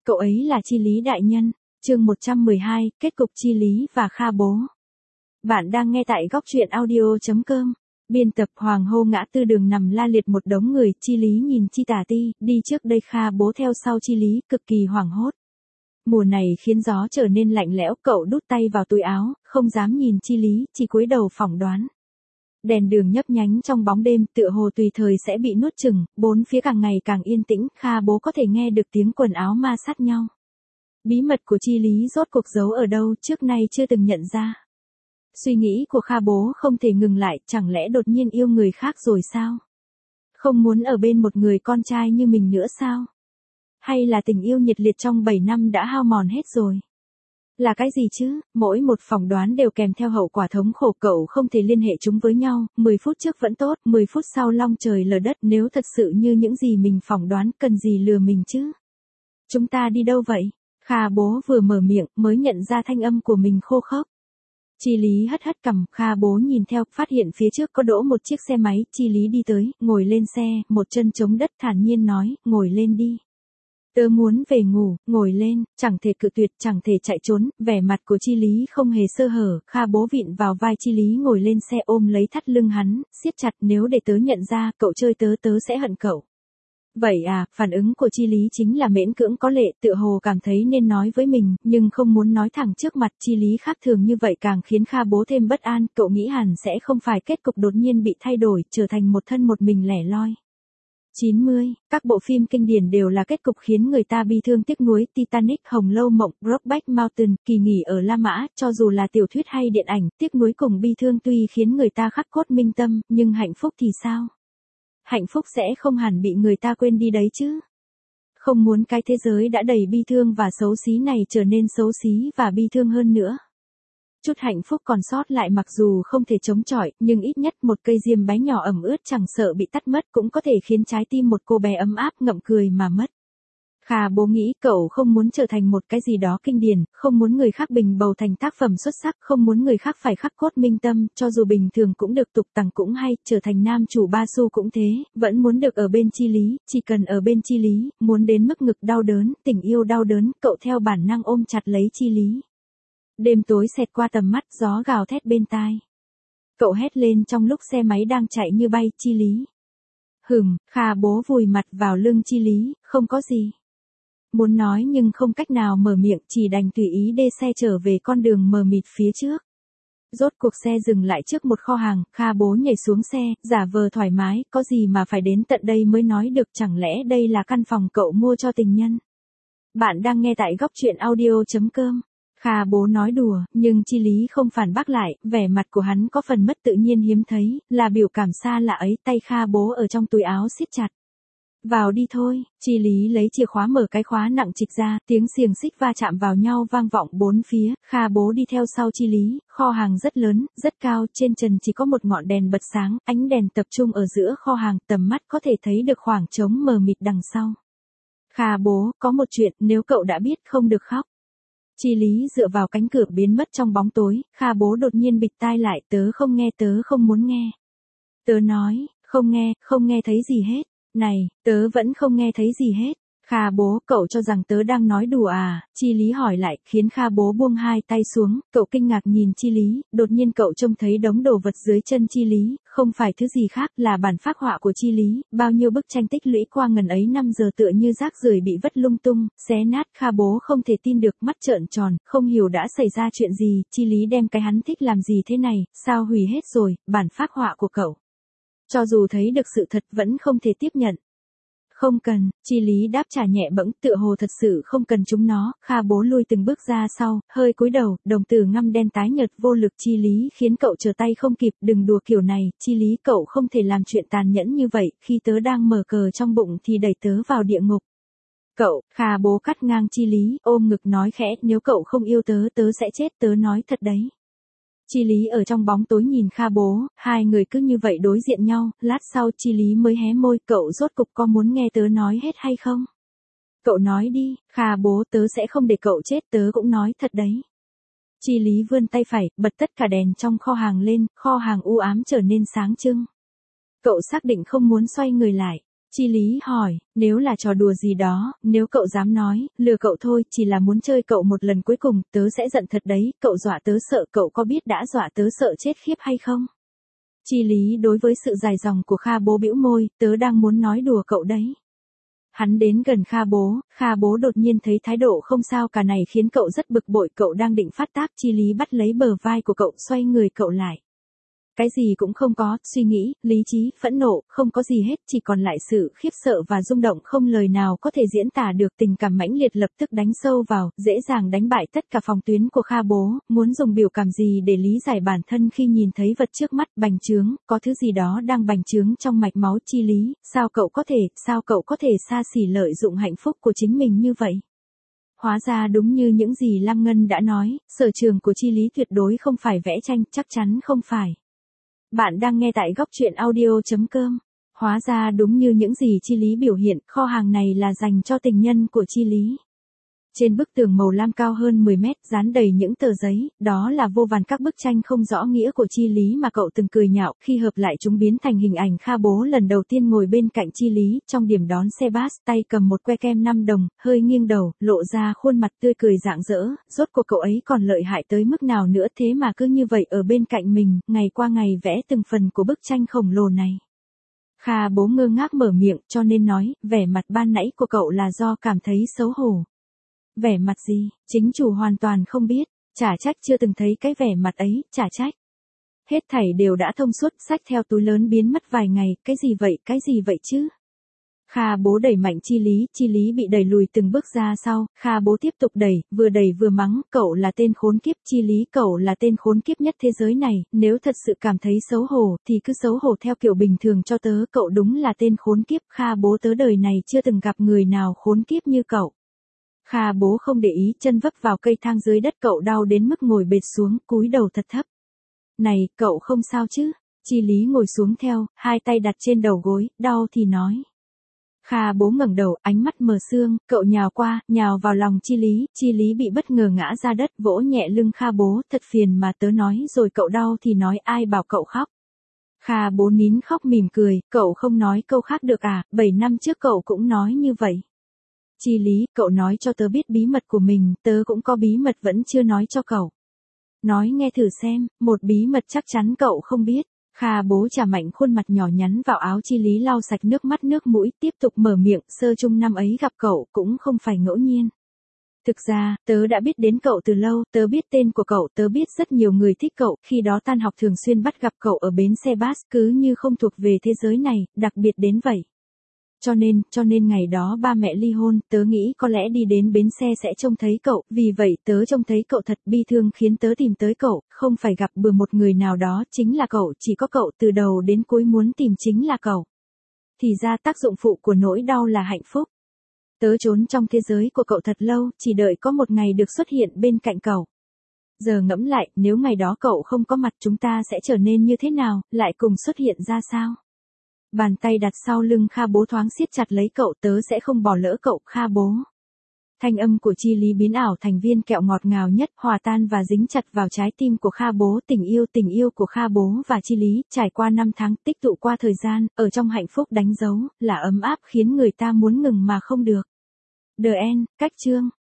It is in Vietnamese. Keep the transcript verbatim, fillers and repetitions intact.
Cậu ấy là Chi Lý đại nhân. Chương một trăm mười hai, kết cục Chi Lý và Kha Bố. Bạn đang nghe tại góc truyện audio chấm com. Biên tập Hoàng Hô. Ngã tư đường nằm la liệt một đống người, Chi Lý nhìn Chi Tả Ti, đi trước đây Kha Bố theo sau Chi Lý, cực kỳ hoảng hốt. Mùa này khiến gió trở nên lạnh lẽo, cậu đút tay vào túi áo, không dám nhìn Chi Lý, chỉ cúi đầu phỏng đoán. Đèn đường nhấp nhánh trong bóng đêm, tựa hồ tùy thời sẽ bị nuốt chửng, bốn phía càng ngày càng yên tĩnh, Kha Bố có thể nghe được tiếng quần áo ma sát nhau. Bí mật của Chi Lý rốt cuộc giấu ở đâu, trước nay chưa từng nhận ra. Suy nghĩ của Kha Bố không thể ngừng lại, chẳng lẽ đột nhiên yêu người khác rồi sao? Không muốn ở bên một người con trai như mình nữa sao? Hay là tình yêu nhiệt liệt trong bảy năm đã hao mòn hết rồi? Là cái gì chứ? Mỗi một phỏng đoán đều kèm theo hậu quả thống khổ, cậu không thể liên hệ chúng với nhau, mười phút trước vẫn tốt, mười phút sau long trời lở đất, nếu thật sự như những gì mình phỏng đoán, cần gì lừa mình chứ? Chúng ta đi đâu vậy? Kha Bố vừa mở miệng, mới nhận ra thanh âm của mình khô khốc. Chi Lý hất hất cằm, Kha Bố nhìn theo, phát hiện phía trước có đỗ một chiếc xe máy, Chi Lý đi tới, ngồi lên xe, một chân chống đất thản nhiên nói, ngồi lên đi. Tớ muốn về ngủ, ngồi lên, chẳng thể cự tuyệt, chẳng thể chạy trốn, vẻ mặt của Chi Lý không hề sơ hở, Kha Bố vịn vào vai Chi Lý ngồi lên xe ôm lấy thắt lưng hắn, siết chặt, nếu để tớ nhận ra, cậu chơi tớ tớ sẽ hận cậu. Vậy à, phản ứng của Chi Lý chính là miễn cưỡng có lệ, tựa hồ cảm thấy nên nói với mình, nhưng không muốn nói thẳng trước mặt. Chi Lý khác thường như vậy càng khiến Kha Bố thêm bất an, cậu nghĩ hẳn sẽ không phải kết cục đột nhiên bị thay đổi, trở thành một thân một mình lẻ loi. chín mươi, các bộ phim kinh điển đều là kết cục khiến người ta bi thương tiếc nuối, Titanic, Hồng Lâu Mộng, Brokeback Mountain, Kỳ nghỉ ở La Mã, cho dù là tiểu thuyết hay điện ảnh, tiếc nuối cùng bi thương tuy khiến người ta khắc cốt minh tâm, nhưng hạnh phúc thì sao? Hạnh phúc sẽ không hẳn bị người ta quên đi đấy chứ. Không muốn cái thế giới đã đầy bi thương và xấu xí này trở nên xấu xí và bi thương hơn nữa. Chút hạnh phúc còn sót lại mặc dù không thể chống chọi, nhưng ít nhất một cây diêm bé nhỏ ẩm ướt chẳng sợ bị tắt mất cũng có thể khiến trái tim một cô bé ấm áp ngậm cười mà mất. Kha Bố nghĩ cậu không muốn trở thành một cái gì đó kinh điển, không muốn người khác bình bầu thành tác phẩm xuất sắc, không muốn người khác phải khắc cốt minh tâm, cho dù bình thường cũng được, tục tằng cũng hay, trở thành nam chủ ba xu cũng thế, vẫn muốn được ở bên Chi Lý, chỉ cần ở bên Chi Lý, muốn đến mức ngực đau đớn, tình yêu đau đớn, cậu theo bản năng ôm chặt lấy Chi Lý. Đêm tối xẹt qua tầm mắt, gió gào thét bên tai. Cậu hét lên trong lúc xe máy đang chạy như bay, Chi Lý. Hừm, Kha Bố vùi mặt vào lưng Chi Lý, không có gì. Muốn nói nhưng không cách nào mở miệng, chỉ đành tùy ý đê xe trở về con đường mờ mịt phía trước. Rốt cuộc xe dừng lại trước một kho hàng, Kha Bố nhảy xuống xe, giả vờ thoải mái, có gì mà phải đến tận đây mới nói được, chẳng lẽ đây là căn phòng cậu mua cho tình nhân? Bạn đang nghe tại góc truyện audio chấm com. Kha Bố nói đùa, nhưng Chi Lý không phản bác lại, vẻ mặt của hắn có phần mất tự nhiên hiếm thấy, là biểu cảm xa lạ ấy, tay Kha Bố ở trong túi áo siết chặt. Vào đi thôi, Chi Lý lấy chìa khóa mở cái khóa nặng trịch ra, tiếng xiềng xích va chạm vào nhau vang vọng bốn phía, Kha Bố đi theo sau Chi Lý, kho hàng rất lớn, rất cao, trên trần chỉ có một ngọn đèn bật sáng, ánh đèn tập trung ở giữa kho hàng, tầm mắt có thể thấy được khoảng trống mờ mịt đằng sau. Kha Bố, có một chuyện, nếu cậu đã biết không được khóc. Chi Lý dựa vào cánh cửa biến mất trong bóng tối, Kha Bố đột nhiên bịt tai lại, tớ không nghe, tớ không muốn nghe. Tớ nói, không nghe, không nghe thấy gì hết. Này, tớ vẫn không nghe thấy gì hết. Kha Bố, cậu cho rằng tớ đang nói đùa à? Chi Lý hỏi lại, khiến Kha Bố buông hai tay xuống, cậu kinh ngạc nhìn Chi Lý, đột nhiên cậu trông thấy đống đồ vật dưới chân Chi Lý, không phải thứ gì khác, là bản phác họa của Chi Lý, bao nhiêu bức tranh tích lũy qua ngần ấy năm giờ tựa như rác rưởi bị vứt lung tung, xé nát. Kha Bố không thể tin được, mắt trợn tròn, không hiểu đã xảy ra chuyện gì, Chi Lý đem cái hắn thích làm gì thế này, sao hủy hết rồi, bản phác họa của cậu. Cho dù thấy được sự thật vẫn không thể tiếp nhận. Không cần, Chi Lý đáp trả nhẹ bẫng, tựa hồ thật sự không cần chúng nó. Kha Bố lui từng bước ra sau, hơi cúi đầu, đồng tử ngăm đen tái nhợt vô lực. Chi Lý khiến cậu trở tay không kịp, đừng đùa kiểu này, Chi Lý, cậu không thể làm chuyện tàn nhẫn như vậy, khi tớ đang mở cờ trong bụng thì đẩy tớ vào địa ngục. Cậu, Kha Bố cắt ngang Chi Lý, ôm ngực nói khẽ, nếu cậu không yêu tớ tớ sẽ chết, tớ nói thật đấy. Chi Lý ở trong bóng tối nhìn Kha Bố, hai người cứ như vậy đối diện nhau, lát sau Chi Lý mới hé môi, cậu rốt cục có muốn nghe tớ nói hết hay không? Cậu nói đi, Kha Bố, tớ sẽ không để cậu chết, tớ cũng nói thật đấy. Chi Lý vươn tay phải, bật tất cả đèn trong kho hàng lên, kho hàng u ám trở nên sáng trưng. Cậu xác định không muốn xoay người lại. Chi Lý hỏi, nếu là trò đùa gì đó, nếu cậu dám nói, lừa cậu thôi, chỉ là muốn chơi cậu một lần cuối cùng, tớ sẽ giận thật đấy, cậu dọa tớ sợ, cậu có biết đã dọa tớ sợ chết khiếp hay không? Chi Lý đối với sự dài dòng của Kha Bố bĩu môi, tớ đang muốn nói đùa cậu đấy. Hắn đến gần Kha Bố, Kha Bố đột nhiên thấy thái độ không sao cả này khiến cậu rất bực bội, cậu đang định phát tác, Chi Lý bắt lấy bờ vai của cậu, xoay người cậu lại. Cái gì cũng không có, suy nghĩ, lý trí, phẫn nộ, không có gì hết, chỉ còn lại sự khiếp sợ và rung động không lời nào có thể diễn tả được, tình cảm mãnh liệt lập tức đánh sâu vào, dễ dàng đánh bại tất cả phòng tuyến của Kha Bố, muốn dùng biểu cảm gì để lý giải bản thân khi nhìn thấy vật trước mắt, bành trướng, có thứ gì đó đang bành trướng trong mạch máu. Chi Lý, sao cậu có thể, sao cậu có thể xa xỉ lợi dụng hạnh phúc của chính mình như vậy? Hóa ra đúng như những gì Lam Ngân đã nói, sở trường của Chi Lý tuyệt đối không phải vẽ tranh, chắc chắn không phải. Bạn đang nghe tại góc truyện audio.com. Hóa ra đúng như những gì Chi Lý biểu hiện, kho hàng này là dành cho tình nhân của Chi Lý. Trên bức tường màu lam cao hơn mười mét, dán đầy những tờ giấy, đó là vô vàn các bức tranh không rõ nghĩa của Chi Lý mà cậu từng cười nhạo, khi hợp lại chúng biến thành hình ảnh Kha Bố lần đầu tiên ngồi bên cạnh Chi Lý, trong điểm đón xe bus, tay cầm một que kem năm đồng, hơi nghiêng đầu, lộ ra khuôn mặt tươi cười rạng rỡ, rốt cuộc cậu ấy còn lợi hại tới mức nào nữa, thế mà cứ như vậy ở bên cạnh mình, ngày qua ngày vẽ từng phần của bức tranh khổng lồ này. Kha Bố ngơ ngác mở miệng, cho nên nói, vẻ mặt ban nãy của cậu là do cảm thấy xấu hổ. Vẻ mặt gì, chính chủ hoàn toàn không biết, chả trách chưa từng thấy cái vẻ mặt ấy, chả trách. Hết thảy đều đã thông suốt, xách theo túi lớn biến mất vài ngày, cái gì vậy, cái gì vậy chứ? Kha Bố đẩy mạnh Chi Lý, Chi Lý bị đẩy lùi từng bước ra sau, Kha Bố tiếp tục đẩy, vừa đẩy vừa mắng, cậu là tên khốn kiếp, Chi Lý, cậu là tên khốn kiếp nhất thế giới này, nếu thật sự cảm thấy xấu hổ, thì cứ xấu hổ theo kiểu bình thường cho tớ, cậu đúng là tên khốn kiếp, Kha Bố tớ đời này chưa từng gặp người nào khốn kiếp như cậu. Kha Bố không để ý, chân vấp vào cây thang dưới đất, cậu đau đến mức ngồi bệt xuống, cúi đầu thật thấp. Này, cậu không sao chứ? Chi Lý ngồi xuống theo, hai tay đặt trên đầu gối, đau thì nói. Kha Bố ngẩng đầu, ánh mắt mờ sương, cậu nhào qua, nhào vào lòng Chi Lý, Chi Lý bị bất ngờ ngã ra đất, vỗ nhẹ lưng Kha Bố, thật phiền mà tớ nói rồi, cậu đau thì nói, ai bảo cậu khóc. Kha Bố nín khóc mỉm cười, cậu không nói câu khác được à, bảy năm trước cậu cũng nói như vậy. Chi Lý, cậu nói cho tớ biết bí mật của mình, tớ cũng có bí mật vẫn chưa nói cho cậu. Nói nghe thử xem, một bí mật chắc chắn cậu không biết. Kha Bố chà mạnh khuôn mặt nhỏ nhắn vào áo Chi Lý, lau sạch nước mắt nước mũi, tiếp tục mở miệng, sơ chung năm ấy gặp cậu cũng không phải ngẫu nhiên. Thực ra, tớ đã biết đến cậu từ lâu, tớ biết tên của cậu, tớ biết rất nhiều người thích cậu, khi đó tan học thường xuyên bắt gặp cậu ở bến xe bus, cứ như không thuộc về thế giới này, đặc biệt đến vậy. Cho nên, cho nên ngày đó ba mẹ ly hôn, tớ nghĩ có lẽ đi đến bến xe sẽ trông thấy cậu, vì vậy tớ trông thấy cậu thật bi thương khiến tớ tìm tới cậu, không phải gặp bừa một người nào đó, chính là cậu, chỉ có cậu, từ đầu đến cuối muốn tìm chính là cậu. Thì ra tác dụng phụ của nỗi đau là hạnh phúc. Tớ trốn trong thế giới của cậu thật lâu, chỉ đợi có một ngày được xuất hiện bên cạnh cậu. Giờ ngẫm lại, nếu ngày đó cậu không có mặt, chúng ta sẽ trở nên như thế nào, lại cùng xuất hiện ra sao? Bàn tay đặt sau lưng Kha Bố thoáng siết chặt lấy cậu, tớ sẽ không bỏ lỡ cậu, Kha Bố. Thanh âm của Chi Lý biến ảo thành viên kẹo ngọt ngào nhất, hòa tan và dính chặt vào trái tim của Kha Bố. Tình yêu, tình yêu của Kha Bố và Chi Lý, trải qua năm tháng, tích tụ qua thời gian, ở trong hạnh phúc đánh dấu, là ấm áp khiến người ta muốn ngừng mà không được. The End, cách chương.